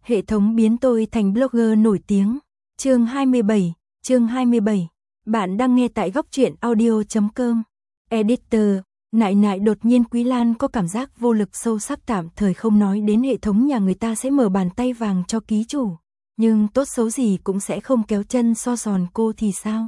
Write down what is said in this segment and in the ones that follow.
Hệ thống biến tôi thành blogger nổi tiếng. Chương 27. Bạn đang nghe tại góc truyện audio.com. Editor, nại đột nhiên Quý Lan có cảm giác vô lực sâu sắc, tạm thời không nói đến hệ thống nhà người ta sẽ mở bàn tay vàng cho ký chủ. Nhưng tốt xấu gì cũng sẽ không kéo chân so sòn cô thì sao?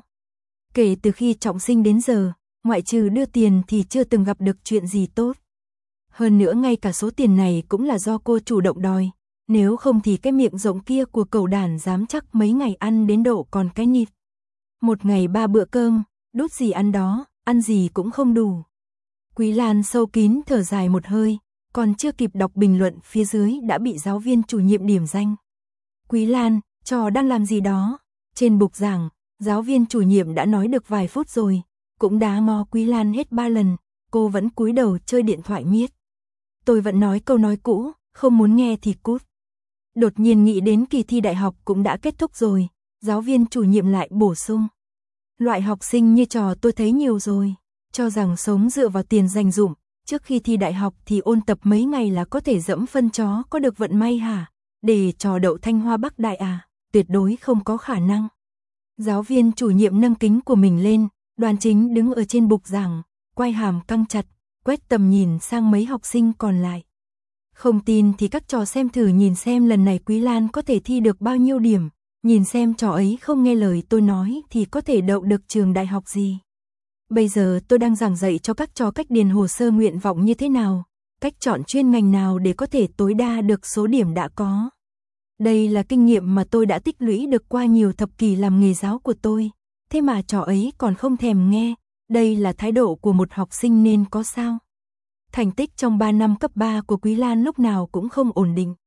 Kể từ khi trọng sinh đến giờ, ngoại trừ đưa tiền thì chưa từng gặp được chuyện gì tốt. Hơn nữa ngay cả số tiền này cũng là do cô chủ động đòi. Nếu không thì cái miệng rộng kia của cẩu đản dám chắc mấy ngày ăn đến độ còn cái nịt. Một ngày 3 bữa cơm, đút gì ăn đó, ăn gì cũng không đủ. Quý Lan sâu kín thở dài một hơi, còn chưa kịp đọc bình luận phía dưới đã bị giáo viên chủ nhiệm điểm danh. Quý Lan, trò đang làm gì đó? Trên bục giảng, giáo viên chủ nhiệm đã nói được vài phút rồi, cũng đá mò Quý Lan hết 3 lần, cô vẫn cúi đầu chơi điện thoại miết. Tôi vẫn nói câu nói cũ, không muốn nghe thì cút. Đột nhiên nghĩ đến kỳ thi đại học cũng đã kết thúc rồi, giáo viên chủ nhiệm lại bổ sung. Loại học sinh như trò tôi thấy nhiều rồi, cho rằng sống dựa vào tiền dành dụm, trước khi thi đại học thì ôn tập mấy ngày là có thể dẫm phân chó, có được vận may hả? Để trò đậu Thanh Hoa Bắc Đại à? Tuyệt đối không có khả năng. Giáo viên chủ nhiệm nâng kính của mình lên, Đoàn Chính đứng ở trên bục giảng, quay hàm căng chặt, quét tầm nhìn sang mấy học sinh còn lại. Không tin thì các trò xem thử nhìn xem lần này Quý Lan có thể thi được bao nhiêu điểm, nhìn xem trò ấy không nghe lời tôi nói thì có thể đậu được trường đại học gì. Bây giờ tôi đang giảng dạy cho các trò cách điền hồ sơ nguyện vọng như thế nào, cách chọn chuyên ngành nào để có thể tối đa được số điểm đã có. Đây là kinh nghiệm mà tôi đã tích lũy được qua nhiều thập kỷ làm nghề giáo của tôi, thế mà trò ấy còn không thèm nghe, đây là thái độ của một học sinh nên có sao? Thành tích trong 3 năm cấp 3 của Quý Lan lúc nào cũng không ổn định.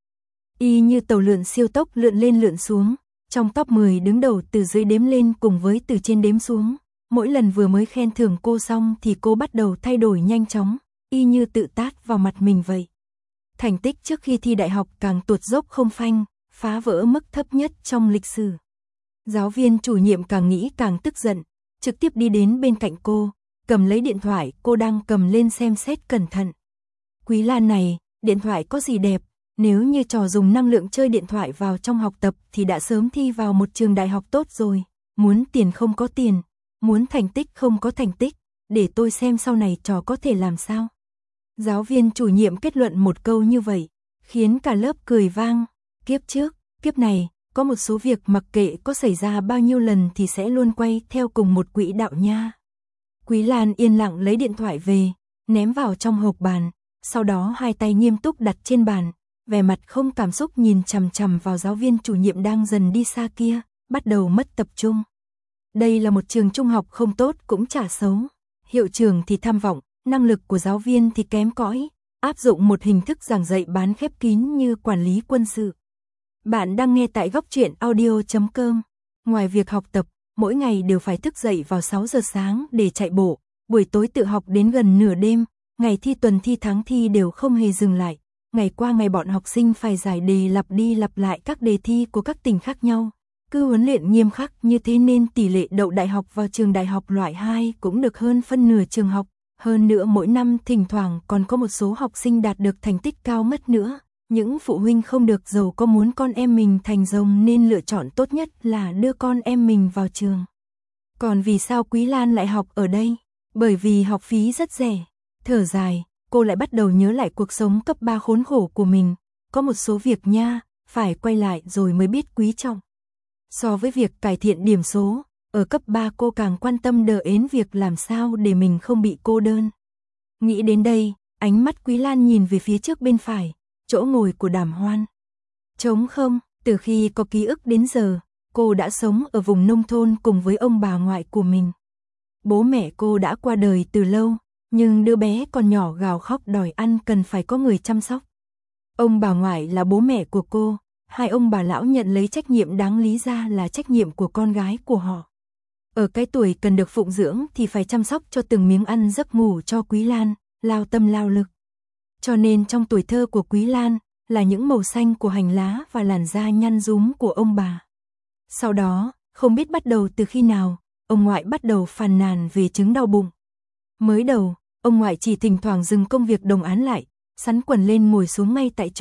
Y như tàu lượn siêu tốc lượn lên lượn xuống, trong top 10 đứng đầu từ dưới đếm lên cùng với từ trên đếm xuống. Mỗi lần vừa mới khen thưởng cô xong thì cô bắt đầu thay đổi nhanh chóng, y như tự tát vào mặt mình vậy. Thành tích trước khi thi đại học càng tuột dốc không phanh, phá vỡ mức thấp nhất trong lịch sử. Giáo viên chủ nhiệm càng nghĩ càng tức giận, trực tiếp đi đến bên cạnh cô, cầm lấy điện thoại cô đang cầm lên xem xét cẩn thận. Quý Lan này, điện thoại có gì đẹp, nếu như trò dùng năng lượng chơi điện thoại vào trong học tập thì đã sớm thi vào một trường đại học tốt rồi, muốn tiền không có tiền, muốn thành tích không có thành tích, để tôi xem sau này trò có thể làm sao. Giáo viên chủ nhiệm kết luận một câu như vậy, khiến cả lớp cười vang. Kiếp trước, kiếp này, có một số việc mặc kệ có xảy ra bao nhiêu lần thì sẽ luôn quay theo cùng một quỹ đạo nha. Quý Lan yên lặng lấy điện thoại về, ném vào trong hộp bàn, sau đó hai tay nghiêm túc đặt trên bàn, vẻ mặt không cảm xúc nhìn chằm chằm vào giáo viên chủ nhiệm đang dần đi xa kia, bắt đầu mất tập trung. Đây là một trường trung học không tốt cũng chả xấu, hiệu trưởng thì tham vọng, năng lực của giáo viên thì kém cỏi, áp dụng một hình thức giảng dạy bán khép kín như quản lý quân sự. Bạn đang nghe tại góc truyện audio.com. Ngoài việc học tập, mỗi ngày đều phải thức dậy vào 6 giờ sáng để chạy bộ, buổi tối tự học đến gần nửa đêm, ngày thi tuần thi tháng thi đều không hề dừng lại. Ngày qua ngày bọn học sinh phải giải đề lặp đi lặp lại các đề thi của các tỉnh khác nhau. Cứ huấn luyện nghiêm khắc như thế nên tỷ lệ đậu đại học vào trường đại học loại 2 cũng được hơn phân nửa trường học. Hơn nữa mỗi năm thỉnh thoảng còn có một số học sinh đạt được thành tích cao mất nữa. Những phụ huynh không được giàu có muốn con em mình thành rồng nên lựa chọn tốt nhất là đưa con em mình vào trường. Còn vì sao Quý Lan lại học ở đây? Bởi vì học phí rất rẻ. Thở dài, cô lại bắt đầu nhớ lại cuộc sống cấp 3 khốn khổ của mình. Có một số việc nha, phải quay lại rồi mới biết quý trọng. So với việc cải thiện điểm số, ở cấp 3 cô càng quan tâm đến việc làm sao để mình không bị cô đơn. Nghĩ đến đây, ánh mắt Quý Lan nhìn về phía trước bên phải, chỗ ngồi của Đàm Hoan. Trống không, từ khi có ký ức đến giờ, cô đã sống ở vùng nông thôn cùng với ông bà ngoại của mình. Bố mẹ cô đã qua đời từ lâu, nhưng đứa bé còn nhỏ gào khóc đòi ăn cần phải có người chăm sóc. Ông bà ngoại là bố mẹ của cô, hai ông bà lão nhận lấy trách nhiệm đáng lý ra là trách nhiệm của con gái của họ. Ở cái tuổi cần được phụng dưỡng thì phải chăm sóc cho từng miếng ăn giấc ngủ cho Quý Lan, lao tâm lao lực. Cho nên trong tuổi thơ của Quý Lan là những màu xanh của hành lá và làn da nhăn rúm của ông bà. Sau đó, không biết bắt đầu từ khi nào, ông ngoại bắt đầu phàn nàn về chứng đau bụng. Mới đầu, ông ngoại chỉ thỉnh thoảng dừng công việc đồng áng lại, sắn quần lên ngồi xuống ngay tại chỗ,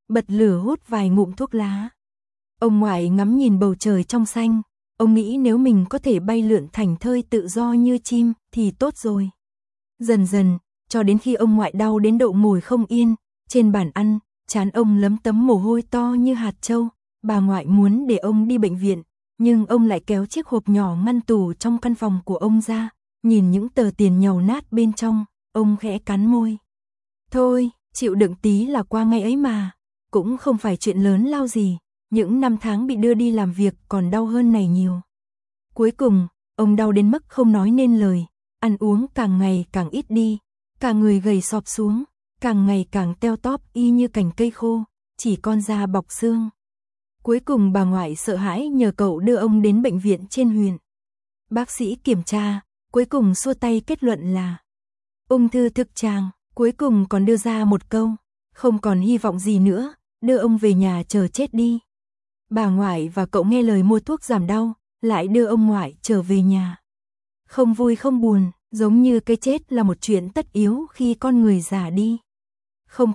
bật lửa hút vài ngụm thuốc lá. Ông ngoại ngắm nhìn bầu trời trong xanh, ông nghĩ nếu mình có thể bay lượn thảnh thơi tự do như chim thì tốt rồi. Dần dần, cho đến khi ông ngoại đau đến độ ngồi không yên, trên bàn ăn, trán ông lấm tấm mồ hôi to như hạt trâu, bà ngoại muốn để ông đi bệnh viện, nhưng ông lại kéo chiếc hộp nhỏ ngăn tủ trong căn phòng của ông ra, nhìn những tờ tiền nhàu nát bên trong, ông khẽ cắn môi. Thôi, chịu đựng tí là qua ngày ấy mà, cũng không phải chuyện lớn lao gì, những năm tháng bị đưa đi làm việc còn đau hơn này nhiều. Cuối cùng, ông đau đến mức không nói nên lời, ăn uống càng ngày càng ít đi, cả người gầy xọp xuống, càng ngày càng teo tóp y như cành cây khô, chỉ còn da bọc xương. Cuối cùng bà ngoại sợ hãi nhờ cậu đưa ông đến bệnh viện trên huyện. Bác sĩ kiểm tra, cuối cùng xua tay kết luận là ung thư thực tràng, cuối cùng còn đưa ra một câu, không còn hy vọng gì nữa, đưa ông về nhà chờ chết đi. Bà ngoại và cậu nghe lời mua thuốc giảm đau, lại đưa ông ngoại trở về nhà. Không vui không buồn, giống như cái chết là một chuyện tất yếu khi con người già đi. Không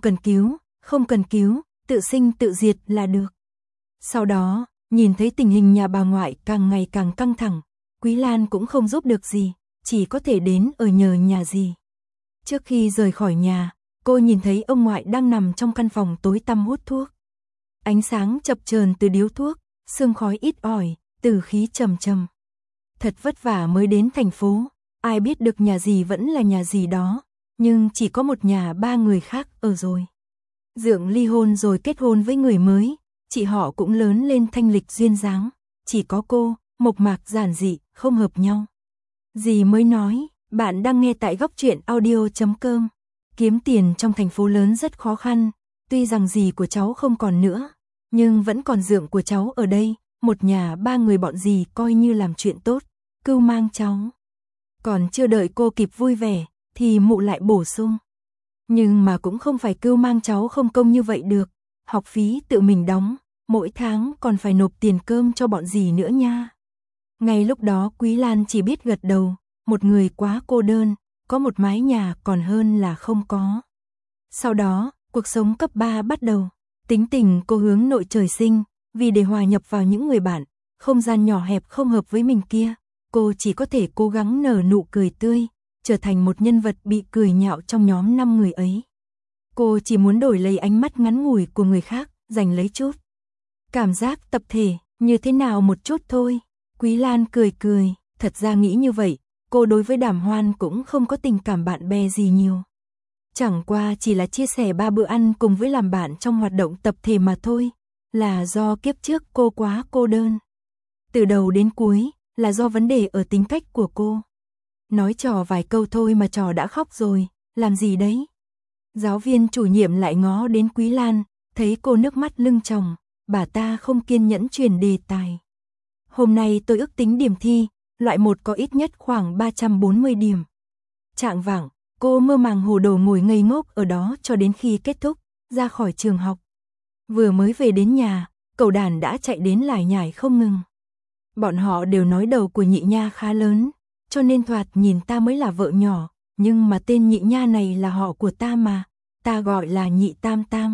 cần cứu, tự sinh tự diệt là được. Sau đó, nhìn thấy tình hình nhà bà ngoại càng ngày càng căng thẳng, Quý Lan cũng không giúp được gì, chỉ có thể đến ở nhờ nhà dì. Trước khi rời khỏi nhà, cô nhìn thấy ông ngoại đang nằm trong căn phòng tối tăm hút thuốc. Ánh sáng chập chờn từ điếu thuốc, sương khói ít ỏi, từ khí trầm trầm. Thật vất vả mới đến thành phố, ai biết được nhà dì vẫn là nhà dì đó, nhưng chỉ có một nhà ba người khác ở rồi. Dượng ly hôn rồi kết hôn với người mới, chị họ cũng lớn lên thanh lịch duyên dáng, chỉ có cô, mộc mạc giản dị, không hợp nhau. Dì mới nói, bạn đang nghe tại góc truyện audio.com. Kiếm tiền trong thành phố lớn rất khó khăn, tuy rằng dì của cháu không còn nữa, nhưng vẫn còn dượng của cháu ở đây, một nhà ba người bọn dì coi như làm chuyện tốt, cưu mang cháu. Còn chưa đợi cô kịp vui vẻ, thì mụ lại bổ sung. Nhưng mà cũng không phải cưu mang cháu không công như vậy được, học phí tự mình đóng, mỗi tháng còn phải nộp tiền cơm cho bọn dì nữa nha. Ngay lúc đó Quý Lan chỉ biết gật đầu, một người quá cô đơn, có một mái nhà còn hơn là không có. Sau đó, cuộc sống cấp 3 bắt đầu, tính tình cô hướng nội trời sinh, vì để hòa nhập vào những người bạn, không gian nhỏ hẹp không hợp với mình kia, cô chỉ có thể cố gắng nở nụ cười tươi, trở thành một nhân vật bị cười nhạo trong nhóm 5 người ấy. Cô chỉ muốn đổi lấy ánh mắt ngắn ngủi của người khác, giành lấy chút cảm giác tập thể, như thế nào một chút thôi. Quý Lan cười cười, thật ra nghĩ như vậy, cô đối với Đàm Hoan cũng không có tình cảm bạn bè gì nhiều. Chẳng qua chỉ là chia sẻ 3 bữa ăn cùng với làm bạn trong hoạt động tập thể mà thôi, là do kiếp trước cô quá cô đơn. Từ đầu đến cuối, là do vấn đề ở tính cách của cô. Nói trò vài câu thôi mà trò đã khóc rồi, làm gì đấy? Giáo viên chủ nhiệm lại ngó đến Quý Lan, thấy cô nước mắt lưng tròng, bà ta không kiên nhẫn truyền đề tài. Hôm nay tôi ước tính điểm thi, loại 1 có ít nhất khoảng 340 điểm. Chạng vạng, cô mơ màng hồ đồ ngồi ngây ngốc ở đó cho đến khi kết thúc, ra khỏi trường học. Vừa mới về đến nhà, cậu đàn đã chạy đến lải nhải không ngừng. Bọn họ đều nói đầu của nhị nha khá lớn, cho nên thoạt nhìn ta mới là vợ nhỏ, nhưng mà tên nhị nha này là họ của ta mà, ta gọi là nhị tam tam.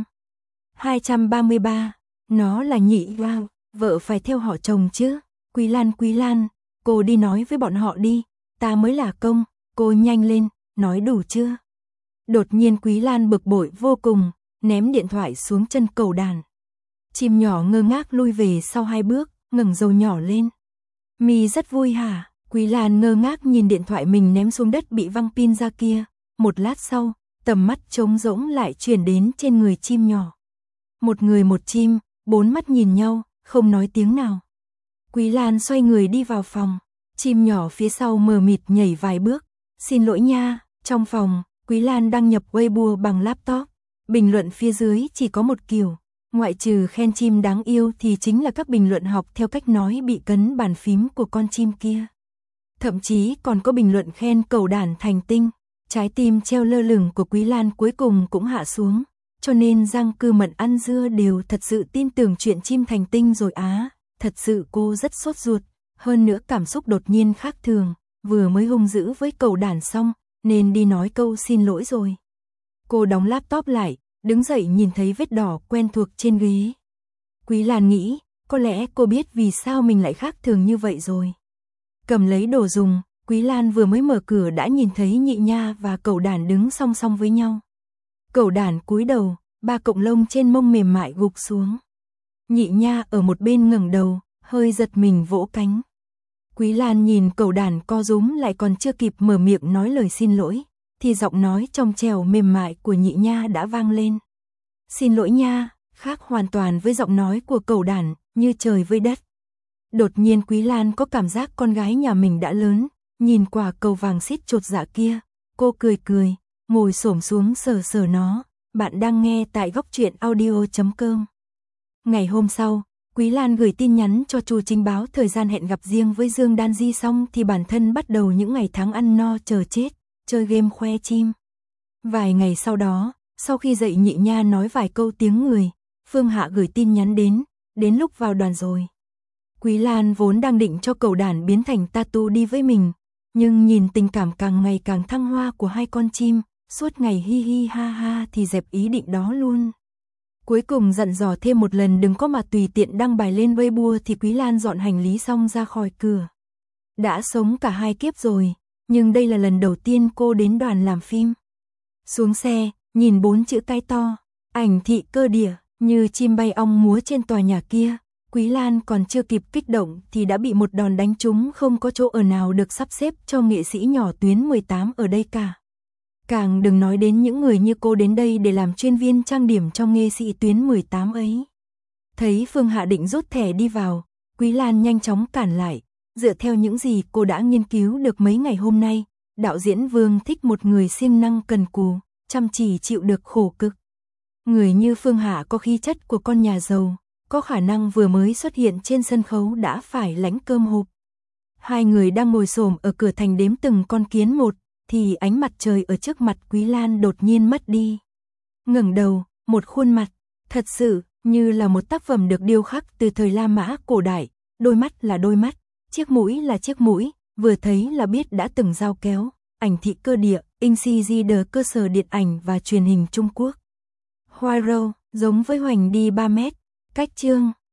233, nó là nhị wow, vợ phải theo họ chồng chứ. Quý Lan, cô đi nói với bọn họ đi, ta mới là công, cô nhanh lên, nói đủ chưa? Đột nhiên Quý Lan bực bội vô cùng, ném điện thoại xuống chân cầu đàn. Chim nhỏ ngơ ngác lui về sau 2 bước, ngẩng đầu nhỏ lên. Mi rất vui hả? Quý Lan ngơ ngác nhìn điện thoại mình ném xuống đất bị văng pin ra kia, một lát sau, tầm mắt trống rỗng lại chuyển đến trên người chim nhỏ. Một người một chim, 4 mắt nhìn nhau, không nói tiếng nào. Quý Lan xoay người đi vào phòng, chim nhỏ phía sau mờ mịt nhảy vài bước. Xin lỗi nha, trong phòng, Quý Lan đăng nhập Weibo bằng laptop. Bình luận phía dưới chỉ có một kiểu, ngoại trừ khen chim đáng yêu thì chính là các bình luận học theo cách nói bị cấn bàn phím của con chim kia. Thậm chí còn có bình luận khen cầu đàn thành tinh. Trái tim treo lơ lửng của Quý Lan cuối cùng cũng hạ xuống, cho nên Giang Cư Mận ăn dưa đều thật sự tin tưởng chuyện chim thành tinh rồi á. Thật sự cô rất sốt ruột, hơn nữa cảm xúc đột nhiên khác thường, vừa mới hung dữ với cầu đàn xong, nên đi nói câu xin lỗi rồi. Cô đóng laptop lại, đứng dậy nhìn thấy vết đỏ quen thuộc trên ghế. Quý Lan nghĩ, có lẽ cô biết vì sao mình lại khác thường như vậy rồi. Cầm lấy đồ dùng, Quý Lan vừa mới mở cửa đã nhìn thấy Nhị Nha và Cẩu Đản đứng song song với nhau. Cẩu Đản cúi đầu, 3 cọng lông trên mông mềm mại gục xuống. Nhị Nha ở một bên ngẩng đầu, hơi giật mình vỗ cánh. Quý Lan nhìn Cẩu Đản co rúm lại còn chưa kịp mở miệng nói lời xin lỗi, thì giọng nói trong trẻo mềm mại của Nhị Nha đã vang lên. Xin lỗi nha, khác hoàn toàn với giọng nói của Cẩu Đản, như trời với đất. Đột nhiên Quý Lan có cảm giác con gái nhà mình đã lớn, nhìn quả cầu vàng xít chột dạ kia, cô cười cười, ngồi xổm xuống sờ sờ nó. Bạn đang nghe tại Góc Truyện Audio.com. Ngày hôm sau, Quý Lan gửi tin nhắn cho Chu Chính báo thời gian hẹn gặp riêng với Dương Đan Di xong thì bản thân bắt đầu những ngày tháng ăn no chờ chết, chơi game khoe chim. Vài ngày sau đó, sau khi dậy Nhị Nha nói vài câu tiếng người, Phương Hạ gửi tin nhắn đến lúc vào đoàn rồi. Quý Lan vốn đang định cho Cẩu Đản biến thành Tatu đi với mình, nhưng nhìn tình cảm càng ngày càng thăng hoa của hai con chim, suốt ngày hi hi ha ha thì dẹp ý định đó luôn. Cuối cùng dặn dò thêm một lần đừng có mà tùy tiện đăng bài lên Weibo thì Quý Lan dọn hành lý xong ra khỏi cửa. Đã sống cả 2 kiếp rồi, nhưng đây là lần đầu tiên cô đến đoàn làm phim. Xuống xe, nhìn 4 chữ cái to, Ảnh Thị Cơ Địa, như chim bay ong múa trên tòa nhà kia. Quý Lan còn chưa kịp kích động thì đã bị một đòn đánh trúng, không có chỗ ở nào được sắp xếp cho nghệ sĩ nhỏ tuyến 18 ở đây cả. Càng đừng nói đến những người như cô đến đây để làm chuyên viên trang điểm cho nghệ sĩ tuyến 18 ấy. Thấy Phương Hạ định rút thẻ đi vào, Quý Lan nhanh chóng cản lại. Dựa theo những gì cô đã nghiên cứu được mấy ngày hôm nay, đạo diễn Vương thích một người siêng năng cần cù, chăm chỉ chịu được khổ cực. Người như Phương Hạ có khí chất của con nhà giàu, có khả năng vừa mới xuất hiện trên sân khấu đã phải lãnh cơm hộp. Hai người đang ngồi xổm ở cửa thành đếm từng con kiến một, thì ánh mặt trời ở trước mặt Quý Lan đột nhiên mất đi. Ngẩng đầu, một khuôn mặt, thật sự như là một tác phẩm được điêu khắc từ thời La Mã cổ đại, đôi mắt là đôi mắt, chiếc mũi là chiếc mũi, vừa thấy là biết đã từng dao kéo. Ảnh Thị Cơ Địa, INCG, cơ sở điện ảnh và truyền hình Trung Quốc. Hoài Râu, giống với Hoành đi 3 mét, cách chương.